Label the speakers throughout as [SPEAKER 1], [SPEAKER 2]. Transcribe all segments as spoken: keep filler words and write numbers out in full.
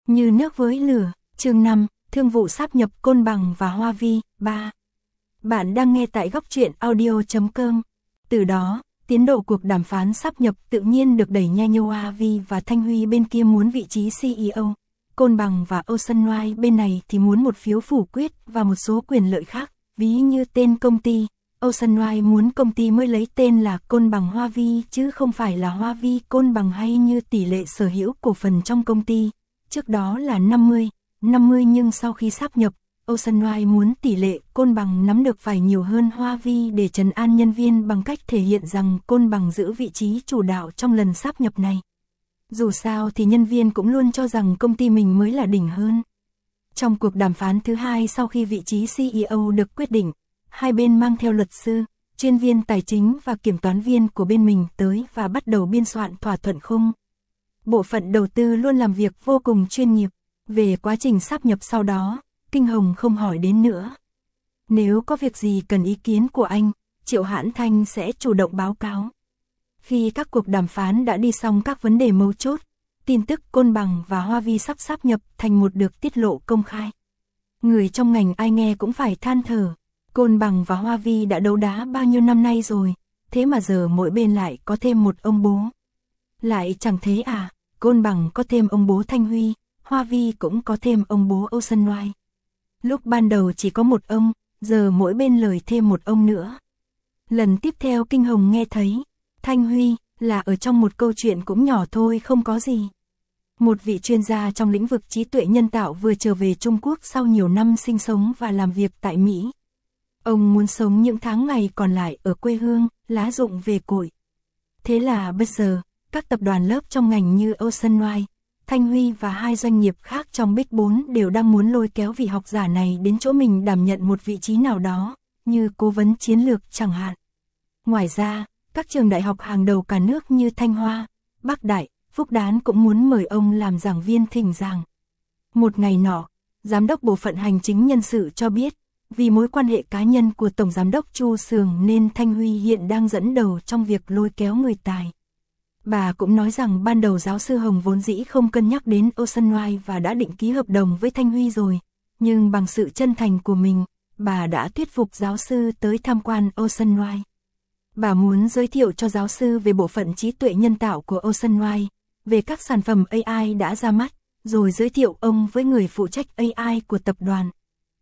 [SPEAKER 1] Như nước với lửa, chương năm, thương vụ sáp nhập Côn Bằng và Hoa Vi, ba. Bạn đang nghe tại góc truyện audio chấm com. Từ đó, tiến độ cuộc đàm phán sáp nhập tự nhiên được đẩy nhanh. Hoa Vi và Thanh Huy bên kia muốn vị trí xê e ô, Côn Bằng và Oceanwide bên này thì muốn một phiếu phủ quyết và một số quyền lợi khác, ví như tên công ty. Oceanwide muốn công ty mới lấy tên là Côn Bằng Hoa Vi chứ không phải là Hoa Vi Côn Bằng, hay như tỷ lệ sở hữu cổ phần trong công ty. Trước đó là năm mươi, năm mươi nhưng sau khi sáp nhập, Oceanwide muốn tỷ lệ Côn Bằng nắm được phải nhiều hơn Hoa Vi để trấn an nhân viên bằng cách thể hiện rằng Côn Bằng giữ vị trí chủ đạo trong lần sáp nhập này. Dù sao thì nhân viên cũng luôn cho rằng công ty mình mới là đỉnh hơn. Trong cuộc đàm phán thứ hai sau khi vị trí xê e ô được quyết định, hai bên mang theo luật sư, chuyên viên tài chính và kiểm toán viên của bên mình tới và bắt đầu biên soạn thỏa thuận khung. Bộ phận đầu tư luôn làm việc vô cùng chuyên nghiệp. Về quá trình sáp nhập sau đó, Kinh Hồng không hỏi đến nữa. Nếu có việc gì cần ý kiến của anh, Triệu Hãn Thanh sẽ chủ động báo cáo. Khi các cuộc đàm phán đã đi xong các vấn đề mấu chốt, tin tức Côn Bằng và Hoa Vi sắp sáp nhập thành một được tiết lộ công khai. Người trong ngành ai nghe cũng phải than thở. Côn Bằng và Hoa Vi đã đấu đá bao nhiêu năm nay rồi, thế mà giờ mỗi bên lại có thêm một ông bố. Lại chẳng thế à, Côn Bằng có thêm ông bố Thanh Huy, Hoa Vi cũng có thêm ông bố Oceanwide. Lúc ban đầu chỉ có một ông, giờ mỗi bên lời thêm một ông nữa. Lần tiếp theo Kinh Hồng nghe thấy, Thanh Huy là ở trong một câu chuyện cũng nhỏ thôi, không có gì. Một vị chuyên gia trong lĩnh vực trí tuệ nhân tạo vừa trở về Trung Quốc sau nhiều năm sinh sống và làm việc tại Mỹ. Ông muốn sống những tháng ngày còn lại ở quê hương, lá rụng về cội. Thế là bây giờ, các tập đoàn lớp trong ngành như Oceanwide, Thanh Huy và hai doanh nghiệp khác trong Big bốn đều đang muốn lôi kéo vị học giả này đến chỗ mình đảm nhận một vị trí nào đó, như cố vấn chiến lược chẳng hạn. Ngoài ra, các trường đại học hàng đầu cả nước như Thanh Hoa, Bắc Đại, Phúc Đán cũng muốn mời ông làm giảng viên thỉnh giảng. Một ngày nọ, Giám đốc Bộ phận Hành chính Nhân sự cho biết, vì mối quan hệ cá nhân của Tổng Giám đốc Chu Sường nên Thanh Huy hiện đang dẫn đầu trong việc lôi kéo người tài. Bà cũng nói rằng ban đầu giáo sư Hồng vốn dĩ không cân nhắc đến Oceanwide và đã định ký hợp đồng với Thanh Huy rồi, nhưng bằng sự chân thành của mình, bà đã thuyết phục giáo sư tới tham quan Oceanwide. Bà muốn giới thiệu cho giáo sư về bộ phận trí tuệ nhân tạo của Oceanwide, về các sản phẩm a i đã ra mắt, rồi giới thiệu ông với người phụ trách a i của tập đoàn.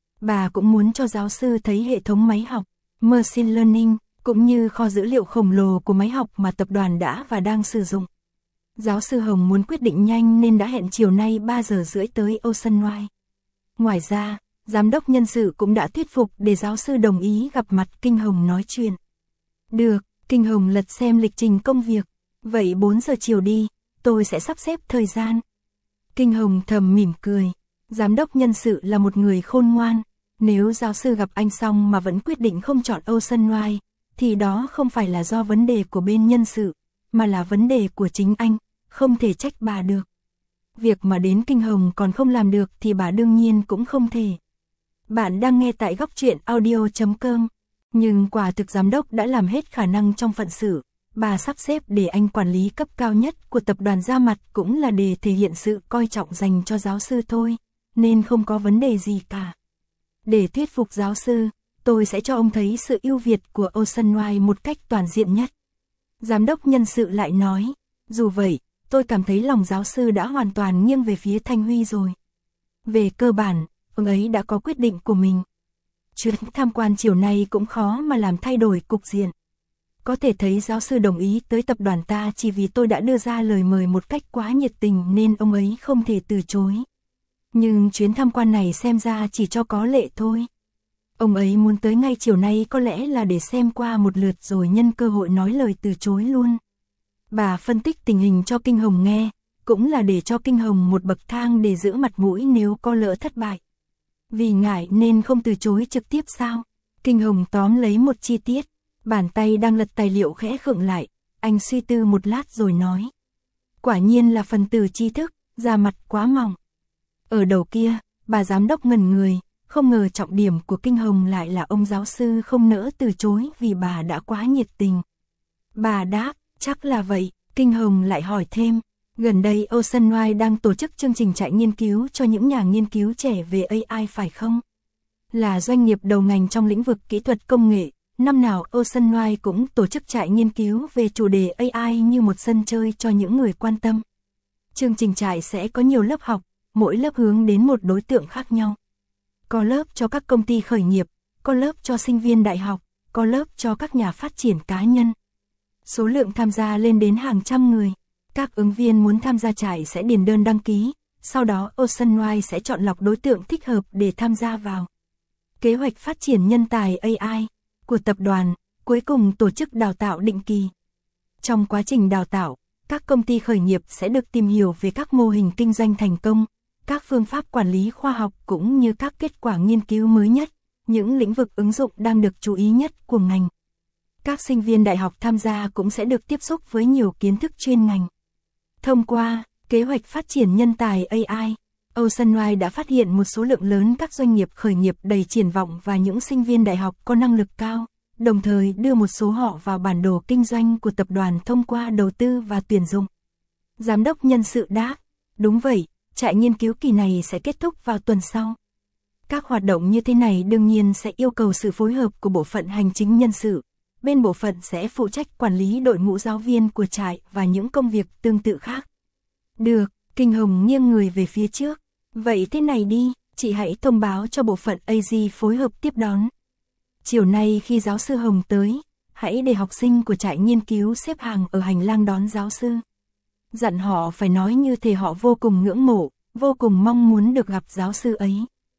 [SPEAKER 1] Bà cũng muốn cho giáo sư thấy hệ thống máy học, Machine Learning, cũng như kho dữ liệu khổng lồ của máy học mà tập đoàn đã và đang sử dụng. Giáo sư Hồng muốn quyết định nhanh nên đã hẹn chiều nay ba giờ rưỡi tới Oceanwide. Ngoài ra, Giám đốc nhân sự cũng đã thuyết phục để giáo sư đồng ý gặp mặt Kinh Hồng nói chuyện. Được, Kinh Hồng lật xem lịch trình công việc. Vậy bốn giờ chiều đi, tôi sẽ sắp xếp thời gian. Kinh Hồng thầm mỉm cười. Giám đốc nhân sự là một người khôn ngoan. Nếu giáo sư gặp anh xong mà vẫn quyết định không chọn Oceanwide, thì đó không phải là do vấn đề của bên nhân sự, mà là vấn đề của chính anh, không thể trách bà được. Việc mà đến Kinh Hồng còn không làm được thì bà đương nhiên cũng không thể. Bạn đang nghe tại góc truyện audio chấm com. Nhưng quả thực giám đốc đã làm hết khả năng trong phận sự, bà sắp xếp để anh quản lý cấp cao nhất của tập đoàn ra mặt cũng là để thể hiện sự coi trọng dành cho giáo sư thôi, nên không có vấn đề gì cả. Để thuyết phục giáo sư, tôi sẽ cho ông thấy sự ưu việt của Oceanwide một cách toàn diện nhất. Giám đốc nhân sự lại nói, dù vậy, tôi cảm thấy lòng giáo sư đã hoàn toàn nghiêng về phía Thanh Huy rồi. Về cơ bản, ông ấy đã có quyết định của mình. Chuyến tham quan chiều nay cũng khó mà làm thay đổi cục diện. Có thể thấy giáo sư đồng ý tới tập đoàn ta chỉ vì tôi đã đưa ra lời mời một cách quá nhiệt tình nên ông ấy không thể từ chối. Nhưng chuyến tham quan này xem ra chỉ cho có lệ thôi. Ông ấy muốn tới ngay chiều nay có lẽ là để xem qua một lượt rồi nhân cơ hội nói lời từ chối luôn. Bà phân tích tình hình cho Kinh Hồng nghe, cũng là để cho Kinh Hồng một bậc thang để giữ mặt mũi nếu có lỡ thất bại. Vì ngại nên không từ chối trực tiếp sao? Kinh Hồng tóm lấy một chi tiết, bàn tay đang lật tài liệu khẽ khựng lại, anh suy tư một lát rồi nói. Quả nhiên là phần tử tri thức, da mặt quá mỏng. Ở đầu kia, bà giám đốc ngẩn người, không ngờ trọng điểm của Kinh Hồng lại là ông giáo sư không nỡ từ chối vì bà đã quá nhiệt tình. Bà đáp, chắc là vậy, Kinh Hồng lại hỏi thêm, Gần đây Oceanwide đang tổ chức chương trình trại nghiên cứu cho những nhà nghiên cứu trẻ về a i phải không? Là doanh nghiệp đầu ngành trong lĩnh vực kỹ thuật công nghệ, năm nào Oceanwide cũng tổ chức trại nghiên cứu về chủ đề a i như một sân chơi cho những người quan tâm. Chương trình trại sẽ có nhiều lớp học, mỗi lớp hướng đến một đối tượng khác nhau. Có lớp cho các công ty khởi nghiệp, có lớp cho sinh viên đại học, có lớp cho các nhà phát triển cá nhân. Số lượng tham gia lên đến hàng trăm người. Các ứng viên muốn tham gia trại sẽ điền đơn đăng ký, sau đó Oceanwide sẽ chọn lọc đối tượng thích hợp để tham gia vào kế hoạch phát triển nhân tài a i của tập đoàn, cuối cùng tổ chức đào tạo định kỳ. Trong quá trình đào tạo, các công ty khởi nghiệp sẽ được tìm hiểu về các mô hình kinh doanh thành công, các phương pháp quản lý khoa học cũng như các kết quả nghiên cứu mới nhất, những lĩnh vực ứng dụng đang được chú ý nhất của ngành. Các sinh viên đại học tham gia cũng sẽ được tiếp xúc với nhiều kiến thức chuyên ngành. Thông qua kế hoạch phát triển nhân tài a i, Oceanwide đã phát hiện một số lượng lớn các doanh nghiệp khởi nghiệp đầy triển vọng và những sinh viên đại học có năng lực cao, đồng thời đưa một số họ vào bản đồ kinh doanh của tập đoàn thông qua đầu tư và tuyển dụng. Giám đốc nhân sự đáp, đúng vậy, trại nghiên cứu kỳ này sẽ kết thúc vào tuần sau. Các hoạt động như thế này đương nhiên sẽ yêu cầu sự phối hợp của bộ phận hành chính nhân sự. Bên bộ phận sẽ phụ trách quản lý đội ngũ giáo viên của trại và những công việc tương tự khác. Được, Kinh Hồng nghiêng người về phía trước. Vậy thế này đi, chị hãy thông báo cho bộ phận a giê phối hợp tiếp đón. Chiều nay khi giáo sư Hồng tới, hãy để học sinh của trại nghiên cứu xếp hàng ở hành lang đón giáo sư. Dặn họ phải nói như thể họ vô cùng ngưỡng mộ, vô cùng mong muốn được gặp giáo sư ấy.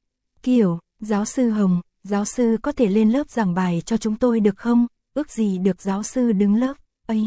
[SPEAKER 1] Kiểu, giáo sư Hồng, giáo sư có thể lên lớp giảng bài cho chúng tôi được không? Ước gì được giáo sư đứng lớp ấy.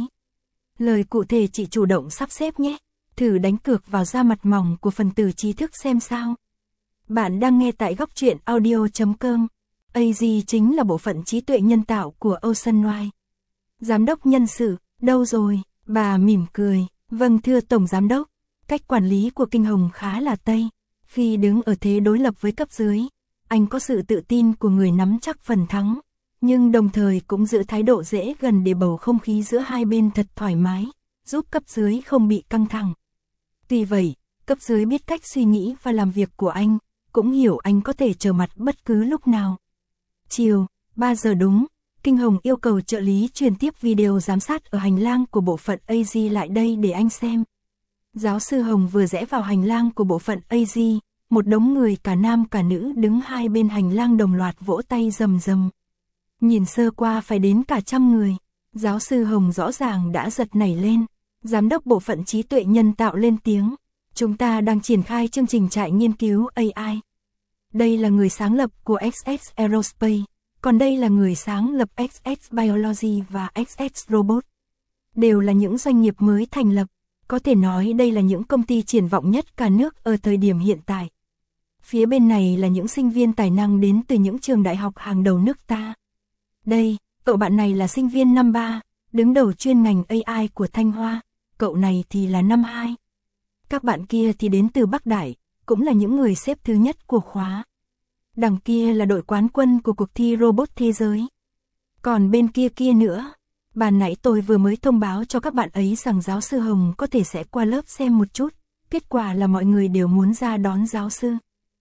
[SPEAKER 1] Lời cụ thể chị chủ động sắp xếp nhé. Thử đánh cược vào da mặt mỏng của phần tử trí thức xem sao. Bạn đang nghe tại góc truyện audio chấm com. a giê chính là bộ phận trí tuệ nhân tạo của Oceanwide. Giám đốc nhân sự, đâu rồi? Bà mỉm cười. Vâng thưa Tổng Giám đốc, cách quản lý của Kinh Hồng khá là tây. Khi đứng ở thế đối lập với cấp dưới, anh có sự tự tin của người nắm chắc phần thắng, nhưng đồng thời cũng giữ thái độ dễ gần để bầu không khí giữa hai bên thật thoải mái, giúp cấp dưới không bị căng thẳng. Tuy vậy, cấp dưới biết cách suy nghĩ và làm việc của anh, cũng hiểu anh có thể trở mặt bất cứ lúc nào. Chiều, ba giờ đúng, Kinh Hồng yêu cầu trợ lý truyền tiếp video giám sát ở hành lang của bộ phận a giê lại đây để anh xem. Giáo sư Hồng vừa rẽ vào hành lang của bộ phận a giê, một đống người cả nam cả nữ đứng hai bên hành lang đồng loạt vỗ tay rầm rầm. Nhìn sơ qua phải đến cả trăm người, giáo sư Hồng rõ ràng đã giật nảy lên. Giám đốc bộ phận trí tuệ nhân tạo lên tiếng, chúng ta đang triển khai chương trình trại nghiên cứu a i. Đây là người sáng lập của ích ét Aerospace, còn đây là người sáng lập ích ét Biology và ích ét Robot. Đều là những doanh nghiệp mới thành lập, có thể nói đây là những công ty triển vọng nhất cả nước ở thời điểm hiện tại. Phía bên này là những sinh viên tài năng đến từ những trường đại học hàng đầu nước ta. Đây, cậu bạn này là sinh viên năm ba, đứng đầu chuyên ngành a i của Thanh Hoa, cậu này thì là năm hai. Các bạn kia thì đến từ Bắc Đại, cũng là những người xếp thứ nhất của khóa. Đằng kia là đội quán quân của cuộc thi robot thế giới. Còn bên kia kia nữa, ban nãy tôi vừa mới thông báo cho các bạn ấy rằng giáo sư Hồng có thể sẽ qua lớp xem một chút, kết quả là mọi người đều muốn ra đón giáo sư.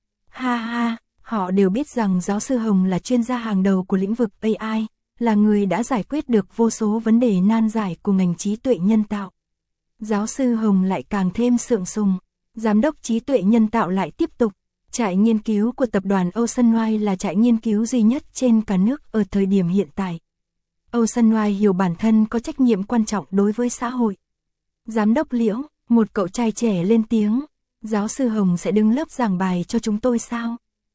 [SPEAKER 1] Ha ha, họ đều biết rằng giáo sư Hồng là chuyên gia hàng đầu của lĩnh vực a i, là người đã giải quyết được vô số vấn đề nan giải của ngành trí tuệ nhân tạo. Giáo sư Hồng lại càng thêm sượng sùng, giám đốc trí tuệ nhân tạo lại tiếp tục. Trại nghiên cứu của tập đoàn Oceanwide là trại nghiên cứu duy nhất trên cả nước ở thời điểm hiện tại. Oceanwide hiểu bản thân có trách nhiệm quan trọng đối với xã hội. Giám đốc Liễu, một cậu trai trẻ lên tiếng, giáo sư Hồng sẽ đứng lớp giảng bài cho chúng tôi sao?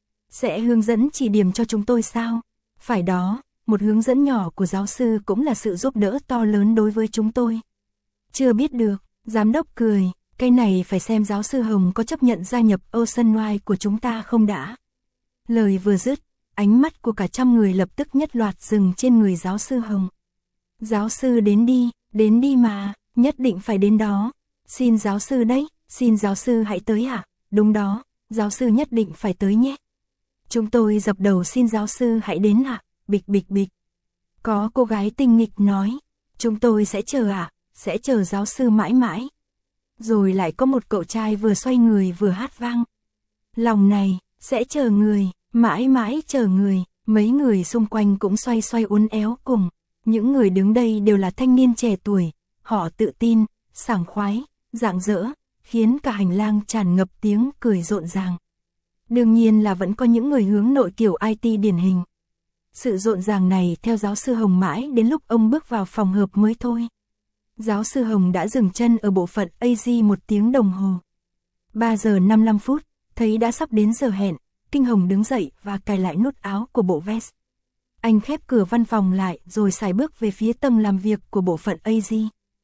[SPEAKER 1] Sẽ hướng dẫn chỉ điểm cho chúng tôi sao? Phải đó, một hướng dẫn nhỏ của giáo sư cũng là sự giúp đỡ to lớn đối với chúng tôi. Chưa biết được, giám đốc cười, cái này phải xem giáo sư Hồng có chấp nhận gia nhập Oceanwide của chúng ta không đã. Lời vừa dứt, ánh mắt của cả trăm người lập tức nhất loạt dừng trên người giáo sư Hồng. Giáo sư đến đi, đến đi mà, nhất định phải đến đó. Xin giáo sư đấy, xin giáo sư hãy tới ạ. À? Đúng đó, giáo sư nhất định phải tới nhé. Chúng tôi dập đầu xin giáo sư hãy đến ạ. À? Bịch bịch bịch. Có cô gái tinh nghịch nói, chúng tôi sẽ chờ ạ, à? Sẽ chờ giáo sư mãi mãi. Rồi lại có một cậu trai vừa xoay người vừa hát vang. Lòng này, sẽ chờ người, mãi mãi chờ người, mấy người xung quanh cũng xoay xoay uốn éo cùng. Những người đứng đây đều là thanh niên trẻ tuổi, họ tự tin, sảng khoái, rạng rỡ, khiến cả hành lang tràn ngập tiếng cười rộn ràng. Đương nhiên là vẫn có những người hướng nội kiểu i tê điển hình. Sự rộn ràng này theo giáo sư Hồng mãi đến lúc ông bước vào phòng họp mới thôi. Giáo sư Hồng đã dừng chân ở bộ phận a giê một tiếng đồng hồ. ba giờ năm mươi lăm phút, thấy đã sắp đến giờ hẹn, Kinh Hồng đứng dậy và cài lại nút áo của bộ vest. Anh khép cửa văn phòng lại rồi sải bước về phía tầng làm việc của bộ phận a giê.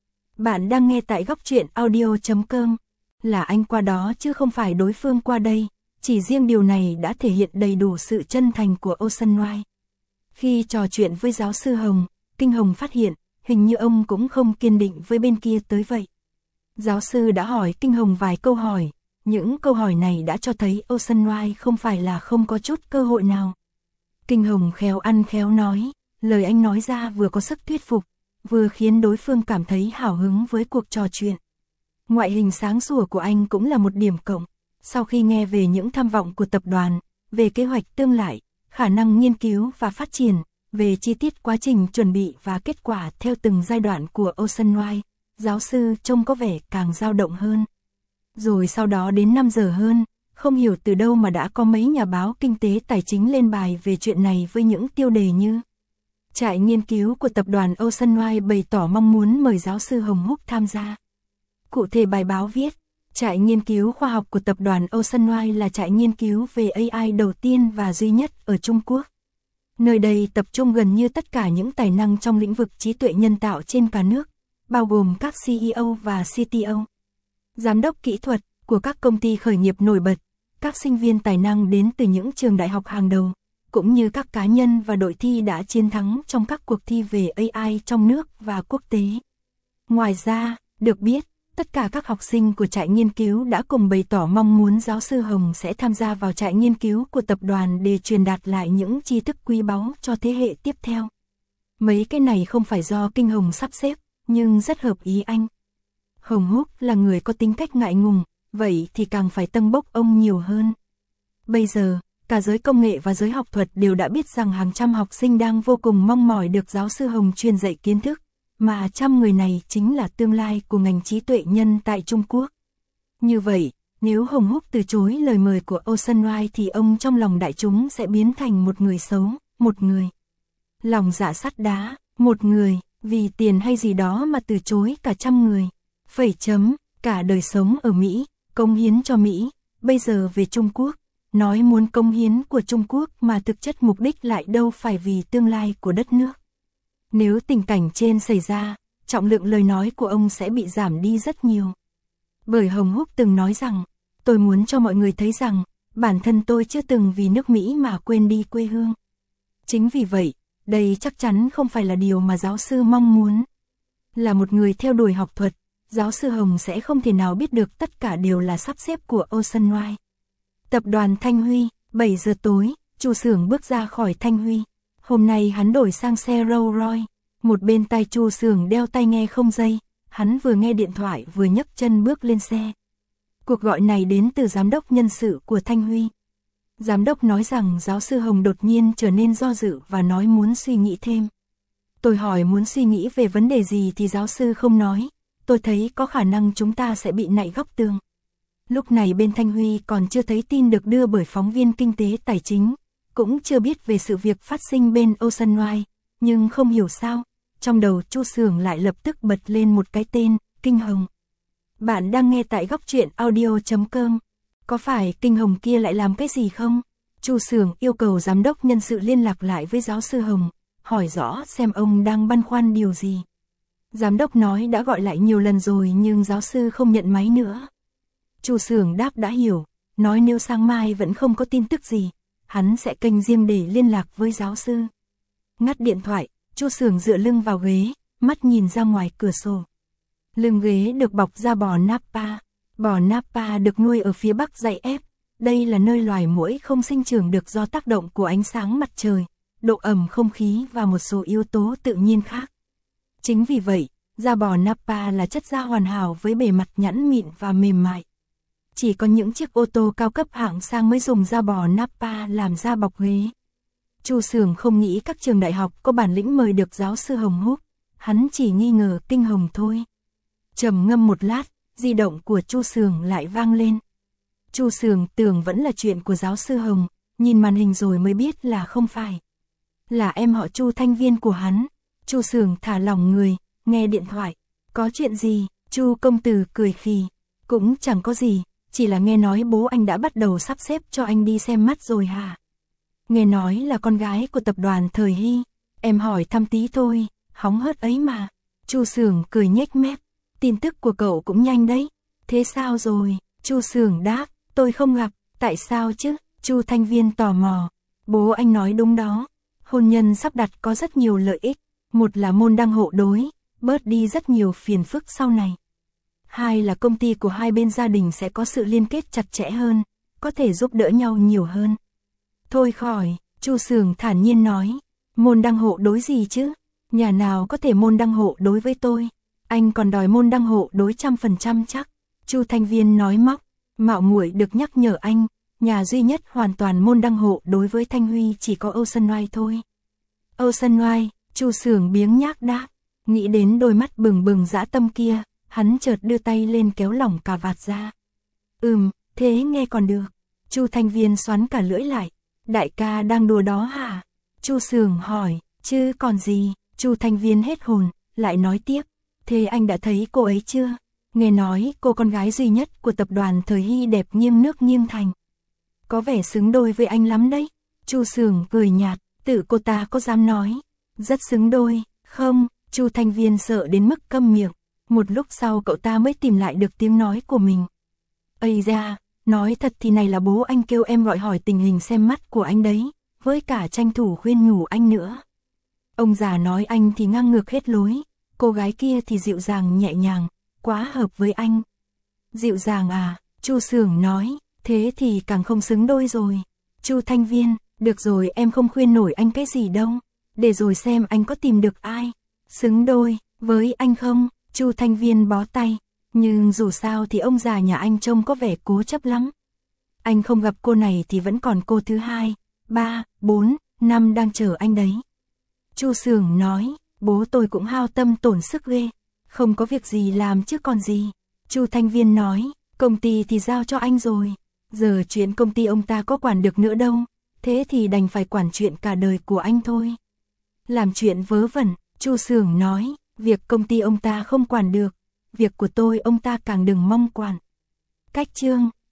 [SPEAKER 1] Bạn đang nghe tại góc truyện audio chấm com. Là anh qua đó chứ không phải đối phương qua đây, chỉ riêng điều này đã thể hiện đầy đủ sự chân thành của Ocean White. Khi trò chuyện với giáo sư Hồng, Kinh Hồng phát hiện, hình như ông cũng không kiên định với bên kia tới vậy. Giáo sư đã hỏi Kinh Hồng vài câu hỏi, những câu hỏi này đã cho thấy Ocean White không phải là không có chút cơ hội nào. Kinh Hồng khéo ăn khéo nói, lời anh nói ra vừa có sức thuyết phục, vừa khiến đối phương cảm thấy hào hứng với cuộc trò chuyện. Ngoại hình sáng sủa của anh cũng là một điểm cộng. Sau khi nghe về những tham vọng của tập đoàn, về kế hoạch tương lai, khả năng nghiên cứu và phát triển, về chi tiết quá trình chuẩn bị và kết quả theo từng giai đoạn của Ocean White, giáo sư trông có vẻ càng dao động hơn. Rồi sau đó đến năm giờ hơn, không hiểu từ đâu mà đã có mấy nhà báo kinh tế tài chính lên bài về chuyện này với những tiêu đề như: trại nghiên cứu của tập đoàn Ocean White bày tỏ mong muốn mời giáo sư Hồng Húc tham gia. Cụ thể bài báo viết, trại nghiên cứu khoa học của tập đoàn Ocean White là trại nghiên cứu về a i đầu tiên và duy nhất ở Trung Quốc. Nơi đây tập trung gần như tất cả những tài năng trong lĩnh vực trí tuệ nhân tạo trên cả nước, bao gồm các xê e ô và xê tê ô, giám đốc kỹ thuật của các công ty khởi nghiệp nổi bật, các sinh viên tài năng đến từ những trường đại học hàng đầu, cũng như các cá nhân và đội thi đã chiến thắng trong các cuộc thi về a i trong nước và quốc tế. Ngoài ra, được biết, tất cả các học sinh của trại nghiên cứu đã cùng bày tỏ mong muốn giáo sư Hồng sẽ tham gia vào trại nghiên cứu của tập đoàn để truyền đạt lại những tri thức quý báu cho thế hệ tiếp theo. Mấy cái này không phải do Kinh Hồng sắp xếp, nhưng rất hợp ý anh. Hồng Húc là người có tính cách ngại ngùng, vậy thì càng phải tâng bốc ông nhiều hơn. Bây giờ, cả giới công nghệ và giới học thuật đều đã biết rằng hàng trăm học sinh đang vô cùng mong mỏi được giáo sư Hồng truyền dạy kiến thức, mà trăm người này chính là tương lai của ngành trí tuệ nhân tại Trung Quốc. Như vậy, nếu Hồng Húc từ chối lời mời của Ocean White thì ông trong lòng đại chúng sẽ biến thành một người xấu, một người lòng dạ sắt đá, một người vì tiền hay gì đó mà từ chối cả trăm người. Phẩy chấm, cả đời sống ở Mỹ, cống hiến cho Mỹ, bây giờ về Trung Quốc, nói muốn cống hiến của Trung Quốc mà thực chất mục đích lại đâu phải vì tương lai của đất nước. Nếu tình cảnh trên xảy ra, trọng lượng lời nói của ông sẽ bị giảm đi rất nhiều. Bởi Hồng Húc từng nói rằng, tôi muốn cho mọi người thấy rằng, bản thân tôi chưa từng vì nước Mỹ mà quên đi quê hương. Chính vì vậy, đây chắc chắn không phải là điều mà giáo sư mong muốn. Là một người theo đuổi học thuật, giáo sư Hồng sẽ không thể nào biết được tất cả đều là sắp xếp của Ocean White. Tập đoàn Thanh Huy, bảy giờ tối, chủ xưởng bước ra khỏi Thanh Huy. Hôm nay hắn đổi sang xe Rolls Royce, một bên tai chủ xưởng đeo tai nghe không dây, hắn vừa nghe điện thoại vừa nhấc chân bước lên xe. Cuộc gọi này đến từ giám đốc nhân sự của Thanh Huy. Giám đốc nói rằng giáo sư Hồng đột nhiên trở nên do dự và nói muốn suy nghĩ thêm. Tôi hỏi muốn suy nghĩ về vấn đề gì thì giáo sư không nói, tôi thấy có khả năng chúng ta sẽ bị nạy góc tường. Lúc này bên Thanh Huy còn chưa thấy tin được đưa bởi phóng viên kinh tế tài chính, cũng chưa biết về sự việc phát sinh bên Ocean White, nhưng không hiểu sao, trong đầu Chu xưởng lại lập tức bật lên một cái tên, Kinh Hồng. Bạn đang nghe tại góc truyện audio chấm com. Có phải Kinh Hồng kia lại làm cái gì không? Chu xưởng yêu cầu giám đốc nhân sự liên lạc lại với giáo sư Hồng, hỏi rõ xem ông đang băn khoăn điều gì. Giám đốc nói đã gọi lại nhiều lần rồi nhưng giáo sư không nhận máy nữa. Chu xưởng đáp đã hiểu, nói nếu sáng mai vẫn không có tin tức gì, hắn sẽ kênh riêng để liên lạc với giáo sư. Ngắt điện thoại, Chu xưởng dựa lưng vào ghế, mắt nhìn ra ngoài cửa sổ. Lưng ghế được bọc da bò Napa. Bò Napa được nuôi ở phía bắc dãy ép. Đây là nơi loài muỗi không sinh trưởng được do tác động của ánh sáng mặt trời, độ ẩm không khí và một số yếu tố tự nhiên khác. Chính vì vậy, Da bò Napa là chất da hoàn hảo với bề mặt nhẵn mịn và mềm mại. Chỉ có những chiếc ô tô cao cấp hạng sang mới dùng da bò Napa làm da bọc ghế. Chu Sường không nghĩ các trường đại học có bản lĩnh mời được giáo sư Hồng Húc, hắn chỉ nghi ngờ Kinh Hồng thôi. Trầm ngâm một lát, di động của Chu Sường lại vang lên. Chu Sường tưởng vẫn là chuyện của giáo sư Hồng, nhìn màn hình rồi mới biết là không phải. Là em họ Chu Thanh Viên của hắn. Chu Sường thả lỏng người, nghe điện thoại. Có chuyện gì? Chu công tử cười khì. Cũng chẳng có gì, chỉ là nghe nói bố anh đã bắt đầu sắp xếp cho anh đi xem mắt rồi hả? Nghe nói là con gái của tập đoàn Thời Hy. Em hỏi thăm tí thôi, hóng hớt ấy mà. Chu Sường cười nhếch mép. Tin tức của cậu cũng nhanh đấy. Thế sao rồi? Chu Sường đáp, tôi không gặp. Tại sao chứ? Chu Thanh Viên tò mò. Bố anh nói đúng đó. Hôn nhân sắp đặt có rất nhiều lợi ích. Một là môn đăng hộ đối, bớt đi rất nhiều phiền phức sau này. Hai là công ty của hai bên gia đình sẽ có sự liên kết chặt chẽ hơn, có thể giúp đỡ nhau nhiều hơn. Thôi khỏi, Chu Sường thản nhiên nói. Môn đăng hộ đối gì chứ? Nhà nào có thể môn đăng hộ đối với tôi? Anh còn đòi môn đăng hộ đối trăm phần trăm chắc. Chu Thanh Viên nói móc. Mạo muội được nhắc nhở anh, nhà duy nhất hoàn toàn môn đăng hộ đối với Thanh Huy chỉ có Ocean White thôi. Ocean White, Chu Sường biếng nhác đáp. Nghĩ đến đôi mắt bừng bừng dã tâm kia, hắn chợt đưa tay lên kéo lỏng cà vạt ra. Ừm, thế nghe còn được. Chu Thanh Viên xoắn cả lưỡi lại. Đại ca đang đùa đó hả? Chu Sường hỏi, chứ còn gì? Chu Thanh Viên hết hồn, lại nói tiếp. Thế anh đã thấy cô ấy chưa? Nghe nói cô con gái duy nhất của tập đoàn Thời Hy đẹp nghiêng nước nghiêng thành. Có vẻ xứng đôi với anh lắm đấy. Chu Sường cười nhạt, tự cô ta có dám nói. Rất xứng đôi, không? Chu Thanh Viên sợ đến mức câm miệng. Một lúc sau cậu ta mới tìm lại được tiếng nói của mình. Ây da, nói thật thì này là bố anh kêu em gọi hỏi tình hình xem mắt của anh đấy, với cả tranh thủ khuyên nhủ anh nữa. Ông già nói anh thì ngang ngược hết lối, cô gái kia thì dịu dàng nhẹ nhàng, quá hợp với anh. Dịu dàng à? Chu Sường nói, thế thì càng không xứng đôi rồi. Chu Thanh Viên, được rồi em không khuyên nổi anh cái gì đâu, để rồi xem anh có tìm được ai xứng đôi với anh không? Chu Thanh Viên bó tay, nhưng dù sao thì ông già nhà anh trông có vẻ cố chấp lắm. Anh không gặp cô này thì vẫn còn cô thứ hai, ba, bốn, năm đang chờ anh đấy. Chu Sường nói, bố tôi cũng hao tâm tổn sức ghê, không có việc gì làm chứ còn gì. Chu Thanh Viên nói, công ty thì giao cho anh rồi, giờ chuyện công ty ông ta có quản được nữa đâu, thế thì đành phải quản chuyện cả đời của anh thôi. Làm chuyện vớ vẩn, Chu Sường nói, việc công ty ông ta không quản được, việc của tôi ông ta càng đừng mong quản. Cách chương